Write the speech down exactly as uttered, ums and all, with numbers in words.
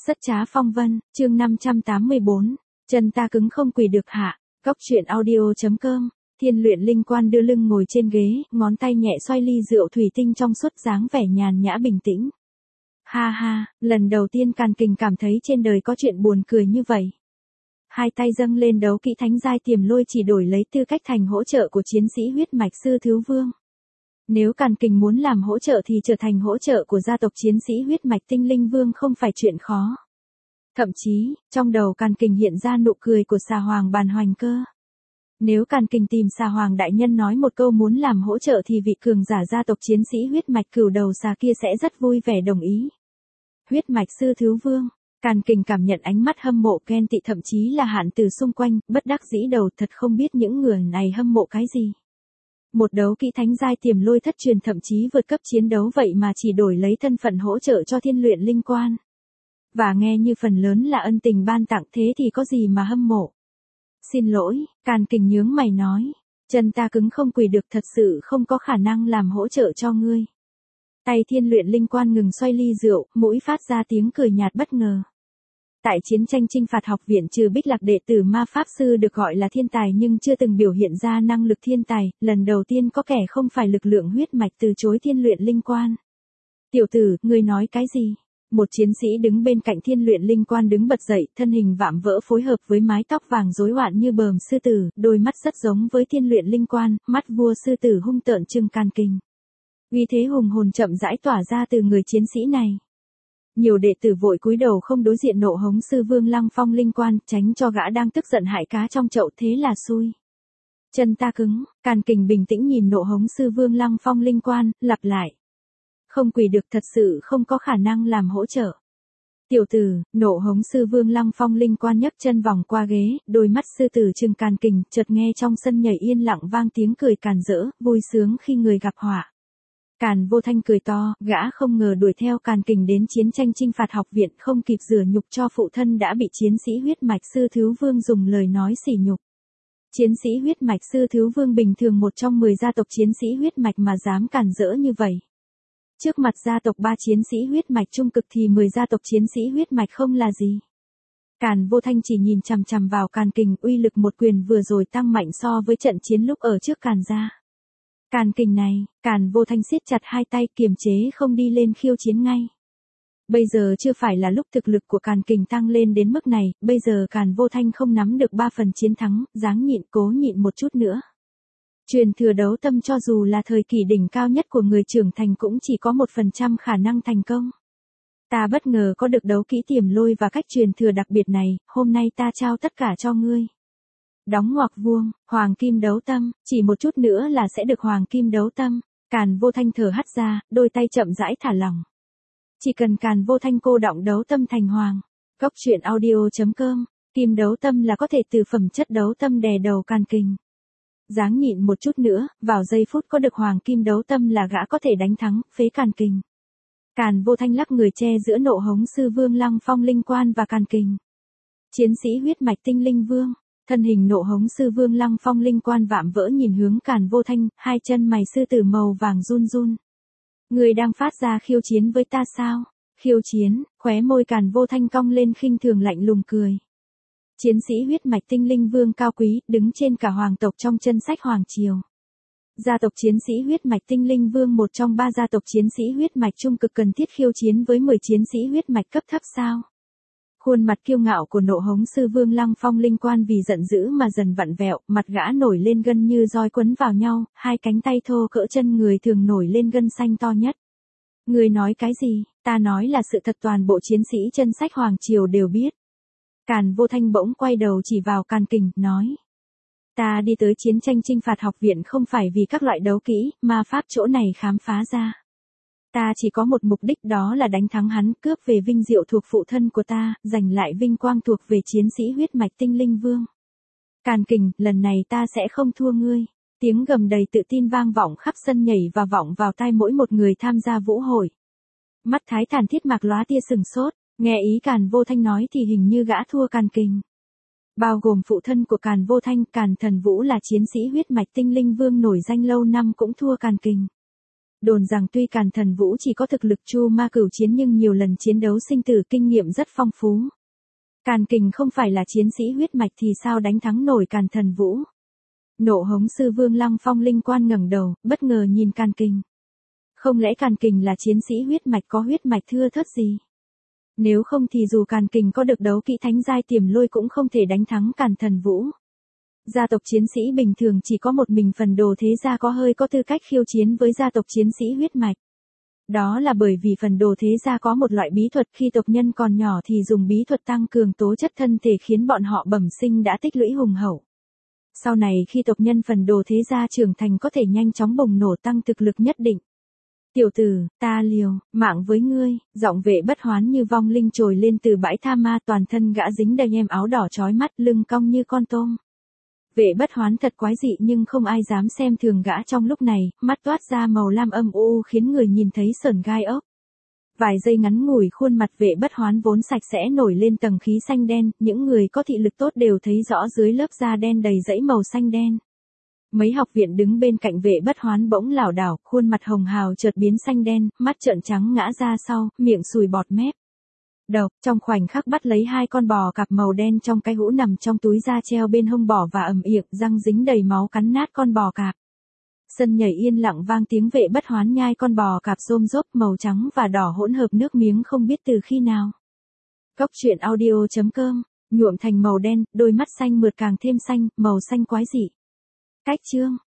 Rất trá phong vân, chương năm trăm tám mươi bốn, chân ta cứng không quỳ được hạ. Góc truyện audio.com, Thiên Luyện Linh Quan đưa lưng ngồi trên ghế, ngón tay nhẹ xoay ly rượu thủy tinh trong suốt dáng vẻ nhàn nhã bình tĩnh. Ha ha, lần đầu tiên Càn Kình cảm thấy trên đời có chuyện buồn cười như vậy. Hai tay dâng lên đấu kỹ thánh giai tiềm lôi chỉ đổi lấy tư cách thành hỗ trợ của chiến sĩ huyết mạch sư thiếu vương. Nếu Càn Kình muốn làm hỗ trợ thì trở thành hỗ trợ của gia tộc chiến sĩ huyết mạch tinh linh vương không phải chuyện khó. Thậm chí, trong đầu Càn Kình hiện ra nụ cười của xà hoàng bàn hoành cơ. Nếu Càn Kình tìm xà hoàng đại nhân nói một câu muốn làm hỗ trợ thì vị cường giả gia tộc chiến sĩ huyết mạch cửu đầu xà kia sẽ rất vui vẻ đồng ý. Huyết mạch sư thiếu vương, Càn Kình cảm nhận ánh mắt hâm mộ ghen tị thậm chí là hạn từ xung quanh, bất đắc dĩ đầu thật không biết những người này hâm mộ cái gì. Một đấu kỹ thánh giai tiềm lôi thất truyền thậm chí vượt cấp chiến đấu vậy mà chỉ đổi lấy thân phận hỗ trợ cho Thiên Luyện Linh Quan. Và nghe như phần lớn là ân tình ban tặng thế thì có gì mà hâm mộ. Xin lỗi, Càn Kình nhướng mày nói, chân ta cứng không quỳ được thật sự không có khả năng làm hỗ trợ cho ngươi. Tay Thiên Luyện Linh Quan ngừng xoay ly rượu, mũi phát ra tiếng cười nhạt bất ngờ. Tại chiến tranh chinh phạt học viện trừ Bích Lạc đệ tử ma pháp sư được gọi là thiên tài nhưng chưa từng biểu hiện ra năng lực thiên tài, lần đầu tiên có kẻ không phải lực lượng huyết mạch từ chối Thiên Luyện Linh Quan. Tiểu tử, ngươi nói cái gì? Một chiến sĩ đứng bên cạnh Thiên Luyện Linh Quan đứng bật dậy, thân hình vạm vỡ phối hợp với mái tóc vàng rối loạn như bờm sư tử, đôi mắt rất giống với Thiên Luyện Linh Quan, mắt vua sư tử hung tợn trừng Càn Kình. Uy thế hùng hồn chậm rãi tỏa ra từ người chiến sĩ này. Nhiều đệ tử vội cúi đầu không đối diện nộ hống sư vương Lăng Phong Linh Quan, tránh cho gã đang tức giận hại cá trong chậu, thế là xui. Chân ta cứng, Càn Kình bình tĩnh nhìn nộ hống sư vương Lăng Phong Linh Quan, lặp lại. Không quỳ được thật sự không có khả năng làm hỗ trợ. Tiểu tử, nộ hống sư vương Lăng Phong Linh Quan nhấc chân vòng qua ghế, đôi mắt sư tử trừng Càn Kình, chợt nghe trong sân nhảy yên lặng vang tiếng cười càn rỡ, vui sướng khi người gặp họa. Càn Vô Thanh cười to, gã không ngờ đuổi theo Càn Kình đến chiến tranh chinh phạt học viện, không kịp rửa nhục cho phụ thân đã bị chiến sĩ huyết mạch sư thiếu vương dùng lời nói sỉ nhục. Chiến sĩ huyết mạch sư thiếu vương bình thường một trong mười gia tộc chiến sĩ huyết mạch mà dám càn rỡ như vậy. Trước mặt gia tộc ba chiến sĩ huyết mạch trung cực thì mười gia tộc chiến sĩ huyết mạch không là gì. Càn Vô Thanh chỉ nhìn chằm chằm vào Càn Kình, uy lực một quyền vừa rồi tăng mạnh so với trận chiến lúc ở trước Càn gia. Càn Kình này, Càn Vô Thanh siết chặt hai tay kiềm chế không đi lên khiêu chiến ngay. Bây giờ chưa phải là lúc thực lực của Càn Kình tăng lên đến mức này, bây giờ Càn Vô Thanh không nắm được ba phần chiến thắng, dáng nhịn cố nhịn một chút nữa. Truyền thừa đấu tâm cho dù là thời kỳ đỉnh cao nhất của người trưởng thành cũng chỉ có một phần trăm khả năng thành công. Ta bất ngờ có được đấu kỹ tiềm lôi và cách truyền thừa đặc biệt này, hôm nay ta trao tất cả cho ngươi. Đóng ngoặc vuông, hoàng kim đấu tâm, chỉ một chút nữa là sẽ được hoàng kim đấu tâm. Càn Vô Thanh thở hắt ra, đôi tay chậm rãi thả lỏng. Chỉ cần Càn Vô Thanh cô đọng đấu tâm thành hoàng. Góc truyện audio.com, kim đấu tâm là có thể từ phẩm chất đấu tâm đè đầu Càn Kình. Dáng nhịn một chút nữa, vào giây phút có được hoàng kim đấu tâm là gã có thể đánh thắng, phế Càn Kình. Càn Vô Thanh lắc người che giữa nộ hống sư vương Lăng Phong Linh Quan và Càn Kình. Chiến sĩ huyết mạch tinh linh vương. Thân hình nộ hống sư vương Lăng Phong Linh Quan vạm vỡ nhìn hướng Càn Vô Thanh, hai chân mày sư tử màu vàng run run. Người đang phát ra khiêu chiến với ta sao? Khiêu chiến, khóe môi Càn Vô Thanh cong lên khinh thường lạnh lùng cười. Chiến sĩ huyết mạch tinh linh vương cao quý, đứng trên cả hoàng tộc trong chân sách hoàng triều. Gia tộc chiến sĩ huyết mạch tinh linh vương một trong ba gia tộc chiến sĩ huyết mạch trung cực cần thiết khiêu chiến với mười chiến sĩ huyết mạch cấp thấp sao? Khuôn mặt kiêu ngạo của nộ hống sư vương Lăng Phong Linh Quan vì giận dữ mà dần vặn vẹo, mặt gã nổi lên gân như roi quấn vào nhau, hai cánh tay thô cỡ chân người thường nổi lên gân xanh to nhất. Người nói cái gì? Ta nói là sự thật, toàn bộ chiến sĩ chân sách hoàng triều đều biết. Càn Vô Thanh bỗng quay đầu chỉ vào Càn Kình, nói. Ta đi tới chiến tranh chinh phạt học viện không phải vì các loại đấu kỹ, ma pháp chỗ này khám phá ra. Ta chỉ có một mục đích, đó là đánh thắng hắn, cướp về vinh diệu thuộc phụ thân của ta, giành lại vinh quang thuộc về chiến sĩ huyết mạch tinh linh vương. Càn Kình, lần này ta sẽ không thua ngươi. Tiếng gầm đầy tự tin vang vọng khắp sân nhảy và vọng vào tai mỗi một người tham gia vũ hội. Mắt Thái Thản Thiết Mạc lóa tia sừng sốt, nghe ý Càn Vô Thanh nói thì hình như gã thua Càn Kình. Bao gồm phụ thân của Càn Vô Thanh, Càn Thần Vũ là chiến sĩ huyết mạch tinh linh vương nổi danh lâu năm cũng thua Càn Kình. Đồn rằng tuy Càn Thần Vũ chỉ có thực lực chu ma cửu chiến nhưng nhiều lần chiến đấu sinh tử kinh nghiệm rất phong phú. Càn Kình không phải là chiến sĩ huyết mạch thì sao đánh thắng nổi Càn Thần Vũ. Nộ hống sư Vương Lăng Phong Linh Quan ngẩng đầu, bất ngờ nhìn Càn Kình. Không lẽ Càn Kình là chiến sĩ huyết mạch có huyết mạch thưa thớt gì? Nếu không thì dù Càn Kình có được đấu kỹ thánh giai tiềm lôi cũng không thể đánh thắng Càn Thần Vũ. Gia tộc chiến sĩ bình thường chỉ có một mình phần đồ thế gia có hơi có tư cách khiêu chiến với gia tộc chiến sĩ huyết mạch. Đó là bởi vì phần đồ thế gia có một loại bí thuật khi tộc nhân còn nhỏ thì dùng bí thuật tăng cường tố chất thân thể khiến bọn họ bẩm sinh đã tích lũy hùng hậu. Sau này khi tộc nhân phần đồ thế gia trưởng thành có thể nhanh chóng bùng nổ tăng thực lực nhất định. Tiểu tử, ta liều, mạng với ngươi, giọng Vệ Bất Hoán như vong linh trồi lên từ bãi tha ma, toàn thân gã dính đầy nhem áo đỏ chói mắt, lưng cong như con tôm. Vệ Bất Hoán thật quái dị nhưng không ai dám xem thường gã trong lúc này, mắt toát ra màu lam âm u khiến người nhìn thấy sởn gai ốc. Vài giây ngắn ngủi khuôn mặt Vệ Bất Hoán vốn sạch sẽ nổi lên tầng khí xanh đen, những người có thị lực tốt đều thấy rõ dưới lớp da đen đầy dãy màu xanh đen. Mấy học viện đứng bên cạnh Vệ Bất Hoán bỗng lảo đảo, khuôn mặt hồng hào chợt biến xanh đen, mắt trợn trắng ngã ra sau, miệng sùi bọt mép. Độc, trong khoảnh khắc bắt lấy hai con bò cạp màu đen trong cái hũ nằm trong túi da treo bên hông bò và ầm ĩ, răng dính đầy máu cắn nát con bò cạp. Sân nhảy yên lặng vang tiếng Vệ Bất Hoán nhai con bò cạp rôm rốp màu trắng và đỏ hỗn hợp nước miếng không biết từ khi nào. Cốc truyện audio chấm com, nhuộm thành màu đen, đôi mắt xanh mượt càng thêm xanh, màu xanh quái dị. Cách chương